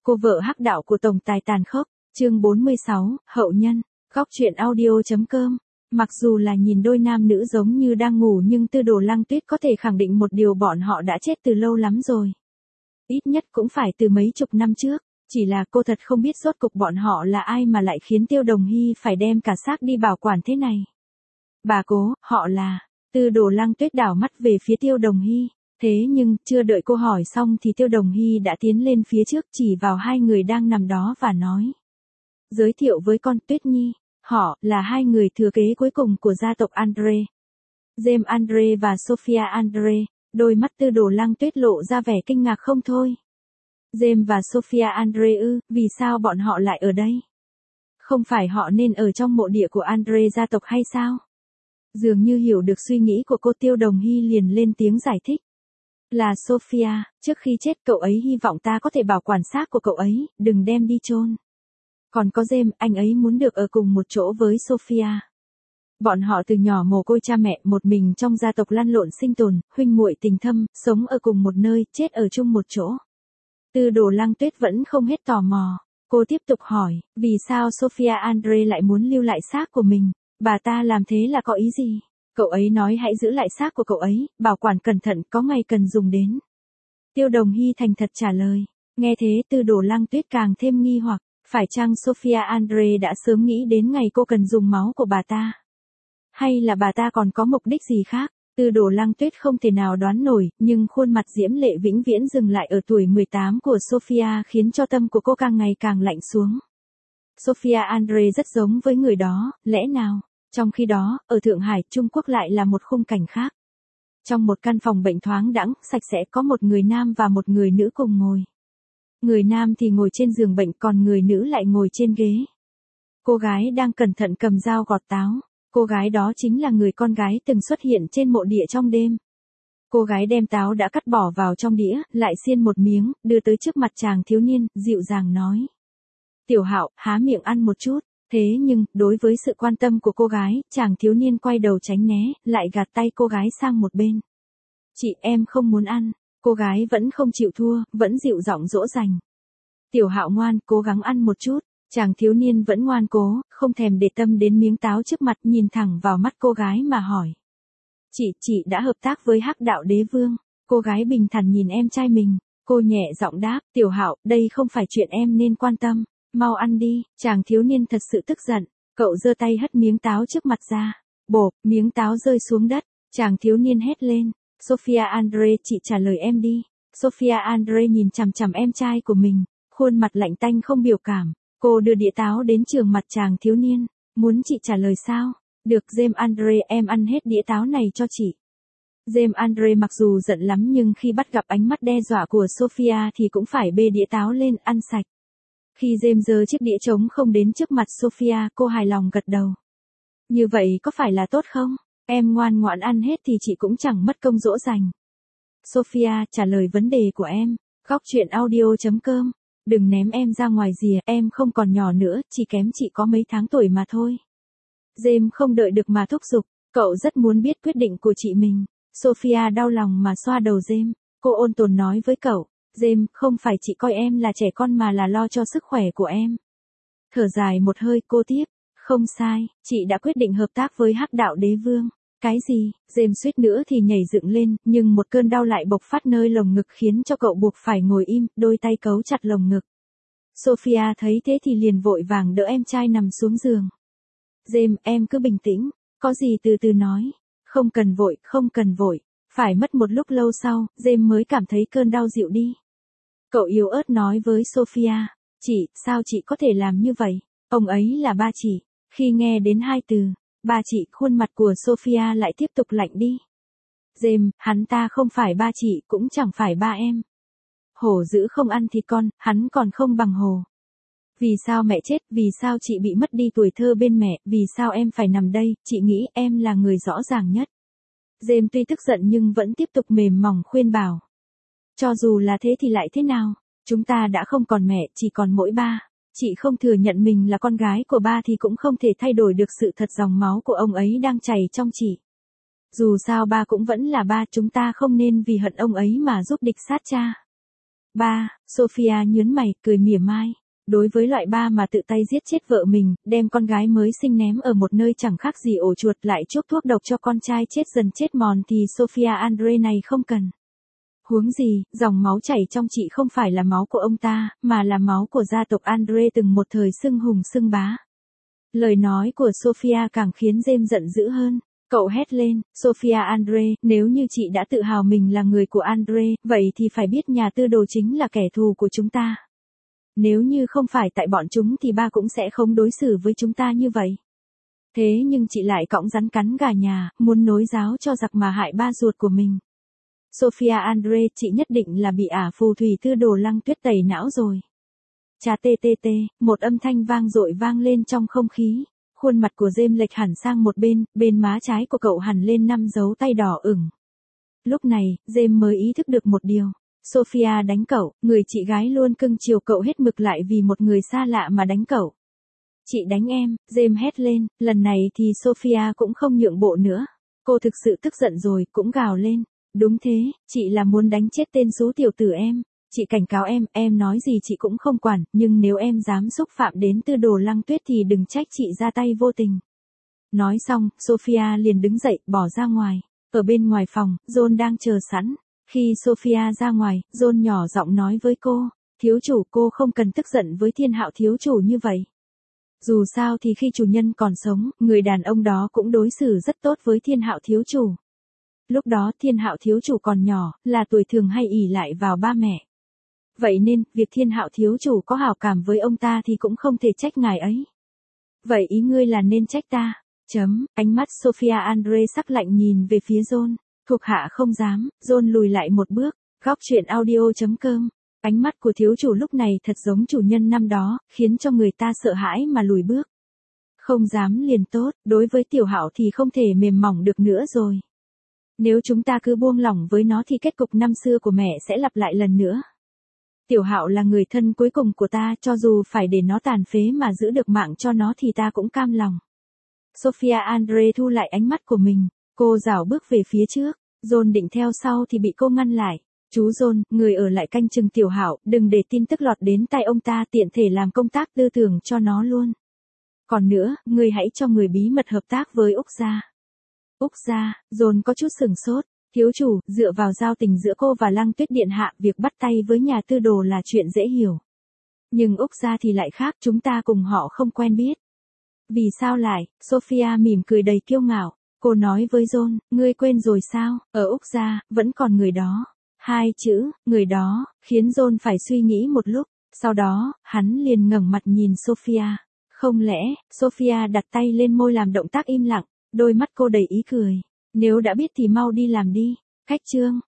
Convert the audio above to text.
Cô vợ hắc đạo của tổng tài tàn khốc, chương 46, hậu nhân, góc truyện audio.com. Mặc dù là nhìn đôi nam nữ giống như đang ngủ nhưng Tư Đồ Lăng Tuyết có thể khẳng định một điều, bọn họ đã chết từ lâu lắm rồi. Ít nhất cũng phải từ mấy chục năm trước, chỉ là cô thật không biết rốt cục bọn họ là ai mà lại khiến Tiêu Đồng Hy phải đem cả xác đi bảo quản thế này. Bà cố, họ là... Tư Đồ Lăng Tuyết đảo mắt về phía Tiêu Đồng Hy. Thế nhưng, chưa đợi cô hỏi xong thì Tiêu Đồng Hy đã tiến lên phía trước chỉ vào hai người đang nằm đó và nói. Giới thiệu với con Tuyết Nhi, họ là hai người thừa kế cuối cùng của gia tộc Andre. James Andre và Sophia Andre. Đôi mắt Tư Đồ Lăng Tuyết lộ ra vẻ kinh ngạc không thôi. James và Sophia Andre ư, vì sao bọn họ lại ở đây? Không phải họ nên ở trong mộ địa của Andre gia tộc hay sao? Dường như hiểu được suy nghĩ của cô, Tiêu Đồng Hy liền lên tiếng giải thích. Là Sophia, trước khi chết cậu ấy hy vọng ta có thể bảo quản xác của cậu ấy, đừng đem đi chôn. Còn có James, anh ấy muốn được ở cùng một chỗ với Sophia. Bọn họ từ nhỏ mồ côi cha mẹ, một mình trong gia tộc lăn lộn sinh tồn, huynh muội tình thâm, sống ở cùng một nơi, chết ở chung một chỗ. Tư Đồ Lăng Tuyết vẫn không hết tò mò. Cô tiếp tục hỏi, vì sao Sophia Andre lại muốn lưu lại xác của mình? Bà ta làm thế là có ý gì? Cậu ấy nói hãy giữ lại xác của cậu ấy, bảo quản cẩn thận, có ngày cần dùng đến. Tiêu Đồng Hy thành thật trả lời. Nghe thế Tư Đồ Lăng Tuyết càng thêm nghi hoặc, phải chăng Sophia Andre đã sớm nghĩ đến ngày cô cần dùng máu của bà ta? Hay là bà ta còn có mục đích gì khác? Tư Đồ Lăng Tuyết không thể nào đoán nổi, nhưng khuôn mặt diễm lệ vĩnh viễn dừng lại ở tuổi 18 của Sophia khiến cho tâm của cô càng ngày càng lạnh xuống. Sophia Andre rất giống với người đó, lẽ nào? Trong khi đó, ở Thượng Hải, Trung Quốc lại là một khung cảnh khác. Trong một căn phòng bệnh thoáng đãng, sạch sẽ có một người nam và một người nữ cùng ngồi. Người nam thì ngồi trên giường bệnh, còn người nữ lại ngồi trên ghế. Cô gái đang cẩn thận cầm dao gọt táo. Cô gái đó chính là người con gái từng xuất hiện trên mộ địa trong đêm. Cô gái đem táo đã cắt bỏ vào trong đĩa, lại xiên một miếng, đưa tới trước mặt chàng thiếu niên, dịu dàng nói. Tiểu Hạo, há miệng ăn một chút. Thế nhưng, đối với sự quan tâm của cô gái, chàng thiếu niên quay đầu tránh né, lại gạt tay cô gái sang một bên. Chị, em không muốn ăn. Cô gái vẫn không chịu thua, vẫn dịu giọng dỗ dành. Tiểu Hạo ngoan, cố gắng ăn một chút. Chàng thiếu niên vẫn ngoan cố, không thèm để tâm đến miếng táo trước mặt, nhìn thẳng vào mắt cô gái mà hỏi. Chị đã hợp tác với Hắc Đạo Đế Vương. Cô gái bình thản nhìn em trai mình. Cô nhẹ giọng đáp, Tiểu Hạo, đây không phải chuyện em nên quan tâm. Mau ăn đi. Chàng thiếu niên thật sự tức giận. Cậu giơ tay hất miếng táo trước mặt ra. Bộp, miếng táo rơi xuống đất. Chàng thiếu niên hét lên. Sophia Andre, chị trả lời em đi. Sophia Andre nhìn chằm chằm em trai của mình. Khuôn mặt lạnh tanh không biểu cảm. Cô đưa đĩa táo đến trường mặt chàng thiếu niên. Muốn chị trả lời sao? Được James Andre, em ăn hết đĩa táo này cho chị. James Andre mặc dù giận lắm nhưng khi bắt gặp ánh mắt đe dọa của Sophia thì cũng phải bê đĩa táo lên ăn sạch. Khi James giơ chiếc đĩa trống không đến trước mặt Sophia, cô hài lòng gật đầu. Như vậy có phải là tốt không? Em ngoan ngoãn ăn hết thì chị cũng chẳng mất công dỗ dành. Sophia, trả lời vấn đề của em. Góc truyện audio.com. Đừng ném em ra ngoài rìa, em không còn nhỏ nữa, chỉ kém chị có mấy tháng tuổi mà thôi. James không đợi được mà thúc giục, cậu rất muốn biết quyết định của chị mình. Sophia đau lòng mà xoa đầu James, cô ôn tồn nói với cậu. James, không phải chị coi em là trẻ con mà là lo cho sức khỏe của em. Thở dài một hơi cô tiếp, không sai, chị đã quyết định hợp tác với Hắc Đạo Đế Vương. Cái gì? James suýt nữa thì nhảy dựng lên, nhưng một cơn đau lại bộc phát nơi lồng ngực khiến cho cậu buộc phải ngồi im, đôi tay cấu chặt lồng ngực. Sophia thấy thế thì liền vội vàng đỡ em trai nằm xuống giường. James, em cứ bình tĩnh, có gì từ từ nói. Không cần vội, không cần vội. Phải mất một lúc lâu sau, James mới cảm thấy cơn đau dịu đi. Cậu yếu ớt nói với Sophia, chị, sao chị có thể làm như vậy? Ông ấy là ba chị. Khi nghe đến hai từ, ba chị, khuôn mặt của Sophia lại tiếp tục lạnh đi. James, hắn ta không phải ba chị, cũng chẳng phải ba em. Hổ dữ không ăn thịt con, hắn còn không bằng hổ. Vì sao mẹ chết, vì sao chị bị mất đi tuổi thơ bên mẹ, vì sao em phải nằm đây, chị nghĩ em là người rõ ràng nhất. James tuy tức giận nhưng vẫn tiếp tục mềm mỏng khuyên bảo. Cho dù là thế thì lại thế nào, chúng ta đã không còn mẹ, chỉ còn mỗi ba. Chị không thừa nhận mình là con gái của ba thì cũng không thể thay đổi được sự thật dòng máu của ông ấy đang chảy trong chị. Dù sao ba cũng vẫn là ba, chúng ta không nên vì hận ông ấy mà giúp địch sát cha. Ba, Sophia nhớn mày, cười mỉa mai. Đối với loại ba mà tự tay giết chết vợ mình, đem con gái mới sinh ném ở một nơi chẳng khác gì ổ chuột lại chuốc thuốc độc cho con trai chết dần chết mòn thì Sophia Andre này không cần. Huống gì, dòng máu chảy trong chị không phải là máu của ông ta, mà là máu của gia tộc Andre từng một thời xưng hùng xưng bá. Lời nói của Sophia càng khiến James giận dữ hơn. Cậu hét lên, Sophia Andre, nếu như chị đã tự hào mình là người của Andre, vậy thì phải biết nhà tư đồ chính là kẻ thù của chúng ta. Nếu như không phải tại bọn chúng thì ba cũng sẽ không đối xử với chúng ta như vậy. Thế nhưng chị lại cõng rắn cắn gà nhà, muốn nối giáo cho giặc mà hại ba ruột của mình. Sophia Andre, chị nhất định là bị ả phù thủy tư đồ Lăng Tuyết tẩy não rồi. Chà tê tê tê, một âm thanh vang dội vang lên trong không khí. Khuôn mặt của James lệch hẳn sang một bên má trái của cậu hằn lên 5 dấu tay đỏ ửng. Lúc này, James mới ý thức được một điều. Sophia đánh cậu, người chị gái luôn cưng chiều cậu hết mực lại vì một người xa lạ mà đánh cậu. Chị đánh em, James hét lên, lần này thì Sophia cũng không nhượng bộ nữa. Cô thực sự tức giận rồi, cũng gào lên. Đúng thế, chị là muốn đánh chết tên xú tiểu tử em. Chị cảnh cáo em nói gì chị cũng không quản, nhưng nếu em dám xúc phạm đến tư đồ Lăng Tuyết thì đừng trách chị ra tay vô tình. Nói xong, Sophia liền đứng dậy, bỏ ra ngoài. Ở bên ngoài phòng, John đang chờ sẵn. Khi Sophia ra ngoài, John nhỏ giọng nói với cô, thiếu chủ cô không cần tức giận với Thiên Hạo thiếu chủ như vậy. Dù sao thì khi chủ nhân còn sống, người đàn ông đó cũng đối xử rất tốt với Thiên Hạo thiếu chủ. Lúc đó Thiên Hạo thiếu chủ còn nhỏ, là tuổi thường hay ỷ lại vào ba mẹ. Vậy nên, việc Thiên Hạo thiếu chủ có hảo cảm với ông ta thì cũng không thể trách ngài ấy. Vậy ý ngươi là nên trách ta. Ánh mắt Sophia Andre sắc lạnh nhìn về phía John. Thuộc hạ không dám, John lùi lại một bước. Góc truyện audio.com. Ánh mắt của thiếu chủ lúc này thật giống chủ nhân năm đó, khiến cho người ta sợ hãi mà lùi bước. Không dám liền tốt, đối với Tiểu Hạo thì không thể mềm mỏng được nữa rồi. Nếu chúng ta cứ buông lỏng với nó thì kết cục năm xưa của mẹ sẽ lặp lại lần nữa. Tiểu Hạo là người thân cuối cùng của ta, cho dù phải để nó tàn phế mà giữ được mạng cho nó thì ta cũng cam lòng. Sophia Andre thu lại ánh mắt của mình, cô rảo bước về phía trước, John định theo sau thì bị cô ngăn lại. Chú John, người ở lại canh chừng Tiểu Hạo, đừng để tin tức lọt đến tai ông ta, tiện thể làm công tác tư tưởng cho nó luôn. Còn nữa, người hãy cho người bí mật hợp tác với Úc gia. Úc gia, John có chút sửng sốt. Thiếu chủ, dựa vào giao tình giữa cô và Lăng Tuyết điện hạ, việc bắt tay với nhà tư đồ là chuyện dễ hiểu. Nhưng Úc gia thì lại khác, chúng ta cùng họ không quen biết. Vì sao lại? Sophia mỉm cười đầy kiêu ngạo. Cô nói với John, ngươi quên rồi sao? Ở Úc gia, vẫn còn người đó. Hai chữ, người đó, khiến John phải suy nghĩ một lúc. Sau đó, hắn liền ngẩng mặt nhìn Sophia. Không lẽ, Sophia đặt tay lên môi làm động tác im lặng, đôi mắt cô đầy ý cười. Nếu đã biết thì mau đi làm đi. Khách chương.